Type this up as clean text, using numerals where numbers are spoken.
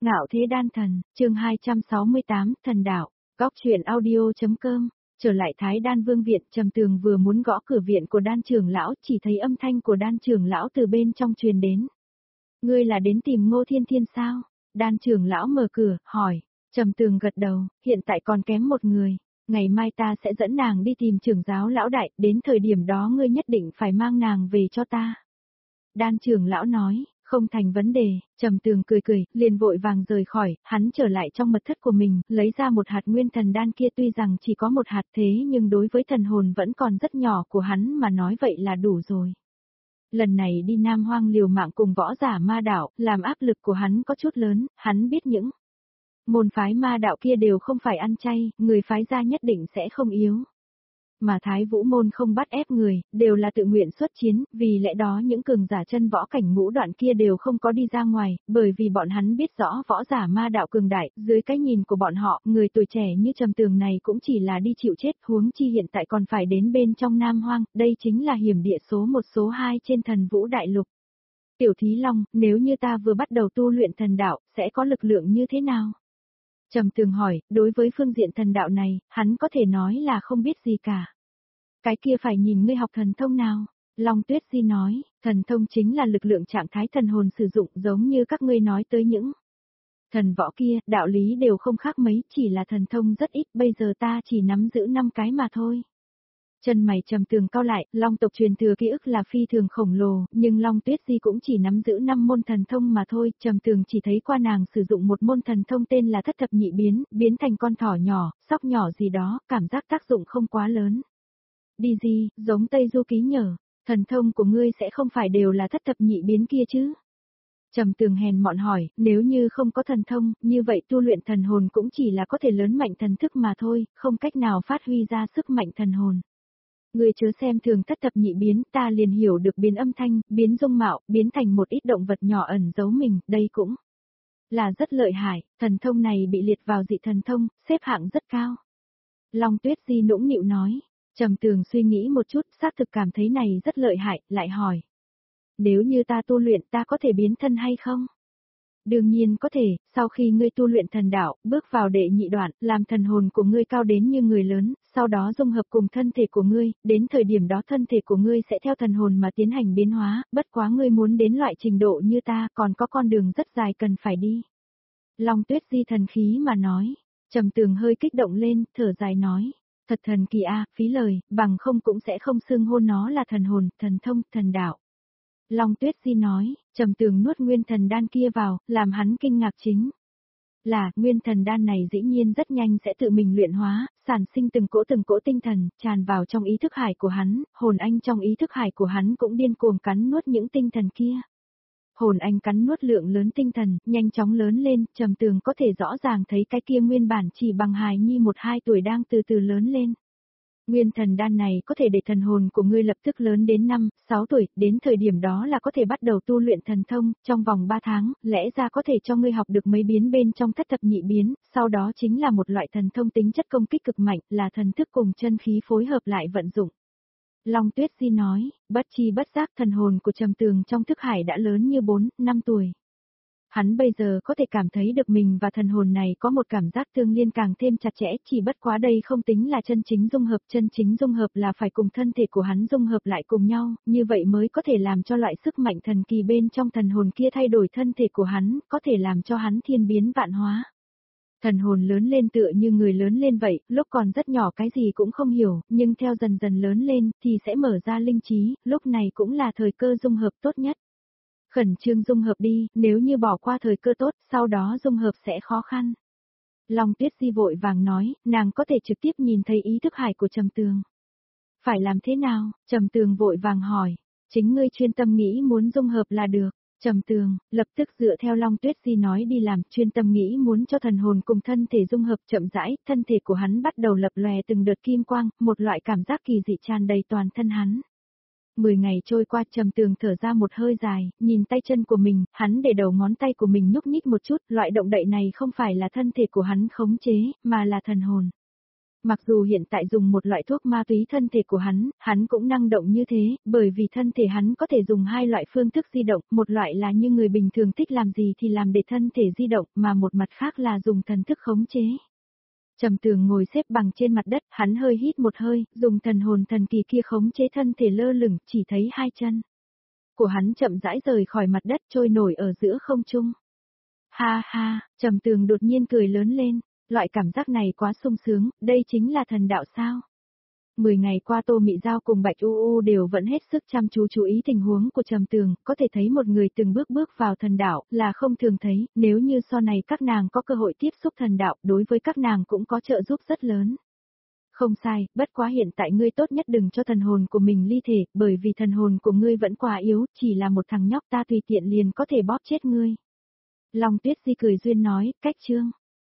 Ngạo thế đan thần, chương 268, thần đạo, góc truyện audio.com. Trở lại Thái Đan Vương viện, Trầm Tường vừa muốn gõ cửa viện của Đan trưởng lão, chỉ thấy âm thanh của Đan trưởng lão từ bên trong truyền đến. Ngươi là đến tìm Ngô Thiên Thiên sao? Đan trưởng lão mở cửa, hỏi. Trầm Tường gật đầu, hiện tại còn kém một người. Ngày mai ta sẽ dẫn nàng đi tìm trưởng giáo lão đại, đến thời điểm đó ngươi nhất định phải mang nàng về cho ta. Đan trưởng lão nói. Không thành vấn đề, Trầm Tường cười cười, liền vội vàng rời khỏi, hắn trở lại trong mật thất của mình, lấy ra một hạt nguyên thần đan kia, tuy rằng chỉ có một hạt thế nhưng đối với thần hồn vẫn còn rất nhỏ của hắn mà nói vậy là đủ rồi. Lần này đi Nam Hoang liều mạng cùng võ giả ma đạo, làm áp lực của hắn có chút lớn, hắn biết những môn phái ma đạo kia đều không phải ăn chay, người phái gia nhất định sẽ không yếu. Mà Thái Vũ môn không bắt ép người, đều là tự nguyện xuất chiến, vì lẽ đó những cường giả chân võ cảnh ngũ đoạn kia đều không có đi ra ngoài, bởi vì bọn hắn biết rõ võ giả ma đạo cường đại, dưới cái nhìn của bọn họ, người tuổi trẻ như Trầm Tường này cũng chỉ là đi chịu chết, huống chi hiện tại còn phải đến bên trong Nam Hoang, đây chính là hiểm địa số 1 số 2 trên Thần Vũ Đại Lục. Tiểu Thí Long, nếu như ta vừa bắt đầu tu luyện thần đạo, sẽ có lực lượng như thế nào? Trầm Tường hỏi, đối với phương diện thần đạo này, hắn có thể nói là không biết gì cả. Cái kia phải nhìn ngươi học thần thông nào? Long Tuyết Di nói, thần thông chính là lực lượng trạng thái thần hồn sử dụng giống như các ngươi nói tới những thần võ kia, đạo lý đều không khác mấy, chỉ là thần thông rất ít, bây giờ ta chỉ nắm giữ 5 cái mà thôi. Chân mày Trầm Tường cau lại, Long tộc truyền thừa ký ức là phi thường khổng lồ, nhưng Long Tuyết Di cũng chỉ nắm giữ 5 môn thần thông mà thôi, Trầm Tường chỉ thấy qua nàng sử dụng một môn thần thông tên là Thất Thập Nhị Biến, biến thành con thỏ nhỏ, sóc nhỏ gì đó, cảm giác tác dụng không quá lớn. Đi gì, giống Tây Du Ký nhở, thần thông của ngươi sẽ không phải đều là thất thập nhị biến kia chứ? Trầm Tường hèn mọn hỏi, nếu như không có thần thông, như vậy tu luyện thần hồn cũng chỉ là có thể lớn mạnh thần thức mà thôi, không cách nào phát huy ra sức mạnh thần hồn. Ngươi chớ xem thường thất thập nhị biến, ta liền hiểu được biến âm thanh, biến dung mạo, biến thành một ít động vật nhỏ ẩn giấu mình, đây cũng là rất lợi hại, thần thông này bị liệt vào dị thần thông, xếp hạng rất cao. Long Tuyết Di nũng nịu nói. Trầm Tường suy nghĩ một chút, xác thực cảm thấy này rất lợi hại, lại hỏi. Nếu như ta tu luyện ta có thể biến thân hay không? Đương nhiên có thể, sau khi ngươi tu luyện thần đạo, bước vào đệ nhị đoạn, làm thần hồn của ngươi cao đến như người lớn, sau đó dung hợp cùng thân thể của ngươi, đến thời điểm đó thân thể của ngươi sẽ theo thần hồn mà tiến hành biến hóa, bất quá ngươi muốn đến loại trình độ như ta còn có con đường rất dài cần phải đi. Long Tuyết Di thần khí mà nói, Trầm Tường hơi kích động lên, thở dài nói. Thật thần kỳ a, phí lời, bằng không cũng sẽ không xưng hôn nó là thần hồn, thần thông, thần đạo. Long Tuyết Di nói, Trầm Tường nuốt nguyên thần đan kia vào, làm hắn kinh ngạc chính. Là, nguyên thần đan này dĩ nhiên rất nhanh sẽ tự mình luyện hóa, sản sinh từng cỗ tinh thần, tràn vào trong ý thức hải của hắn, hồn anh trong ý thức hải của hắn cũng điên cuồng cắn nuốt những tinh thần kia. Hồn anh cắn nuốt lượng lớn tinh thần, nhanh chóng lớn lên, Trầm Tường có thể rõ ràng thấy cái kia nguyên bản chỉ bằng hài nhi 1-2 tuổi đang từ từ lớn lên. Nguyên thần đan này có thể để thần hồn của ngươi lập tức lớn đến 5-6 tuổi, đến thời điểm đó là có thể bắt đầu tu luyện thần thông, trong vòng 3 tháng, lẽ ra có thể cho ngươi học được mấy biến bên trong thất thập nhị biến, sau đó chính là một loại thần thông tính chất công kích cực mạnh, là thần thức cùng chân khí phối hợp lại vận dụng. Long Tuyết Di nói, bất chi bất giác thần hồn của Trầm Tường trong thức hải đã lớn như 4-5 tuổi. Hắn bây giờ có thể cảm thấy được mình và thần hồn này có một cảm giác tương liên càng thêm chặt chẽ, chỉ bất quá đây không tính là chân chính dung hợp là phải cùng thân thể của hắn dung hợp lại cùng nhau, như vậy mới có thể làm cho loại sức mạnh thần kỳ bên trong thần hồn kia thay đổi thân thể của hắn, có thể làm cho hắn thiên biến vạn hóa. Thần hồn lớn lên tựa như người lớn lên vậy, lúc còn rất nhỏ cái gì cũng không hiểu, nhưng theo dần dần lớn lên thì sẽ mở ra linh trí, lúc này cũng là thời cơ dung hợp tốt nhất. Khẩn trương dung hợp đi, nếu như bỏ qua thời cơ tốt, sau đó dung hợp sẽ khó khăn. Long Tuyết Di vội vàng nói, nàng có thể trực tiếp nhìn thấy ý thức hải của Trầm Tường. Phải làm thế nào? Trầm Tường vội vàng hỏi, chính ngươi chuyên tâm nghĩ muốn dung hợp là được. Trầm Tường, lập tức dựa theo Long Tuyết Di nói đi làm, chuyên tâm nghĩ muốn cho thần hồn cùng thân thể dung hợp chậm rãi, thân thể của hắn bắt đầu lập lòe từng đợt kim quang, một loại cảm giác kỳ dị tràn đầy toàn thân hắn. 10 ngày trôi qua, Trầm Tường thở ra một hơi dài, nhìn tay chân của mình, hắn để đầu ngón tay của mình nhúc nhích một chút, loại động đậy này không phải là thân thể của hắn khống chế, mà là thần hồn. Mặc dù hiện tại dùng một loại thuốc ma túy thân thể của hắn cũng năng động như thế, bởi vì thân thể hắn có thể dùng hai loại phương thức di động, một loại là như người bình thường thích làm gì thì làm để thân thể di động, mà một mặt khác là dùng thần thức khống chế. Trầm Tường ngồi xếp bằng trên mặt đất, hắn hơi hít một hơi, dùng thần hồn thần kỳ kia khống chế thân thể lơ lửng, chỉ thấy hai chân của hắn chậm rãi rời khỏi mặt đất trôi nổi ở giữa không trung. Ha ha, Trầm Tường đột nhiên cười lớn lên, loại cảm giác này quá sung sướng, đây chính là thần đạo sao? 10 ngày qua Tô Mị Giao cùng Bạch U U đều vẫn hết sức chăm chú ý tình huống của Trầm Tường, có thể thấy một người từng bước vào thần đạo là không thường thấy, nếu như sau này các nàng có cơ hội tiếp xúc thần đạo, đối với các nàng cũng có trợ giúp rất lớn. Không sai, bất quá hiện tại ngươi tốt nhất đừng cho thần hồn của mình ly thể, bởi vì thần hồn của ngươi vẫn quá yếu, chỉ là một thằng nhóc ta tùy tiện liền có thể bóp chết ngươi. Long Tuyết Di cười duyên nói, cách chương.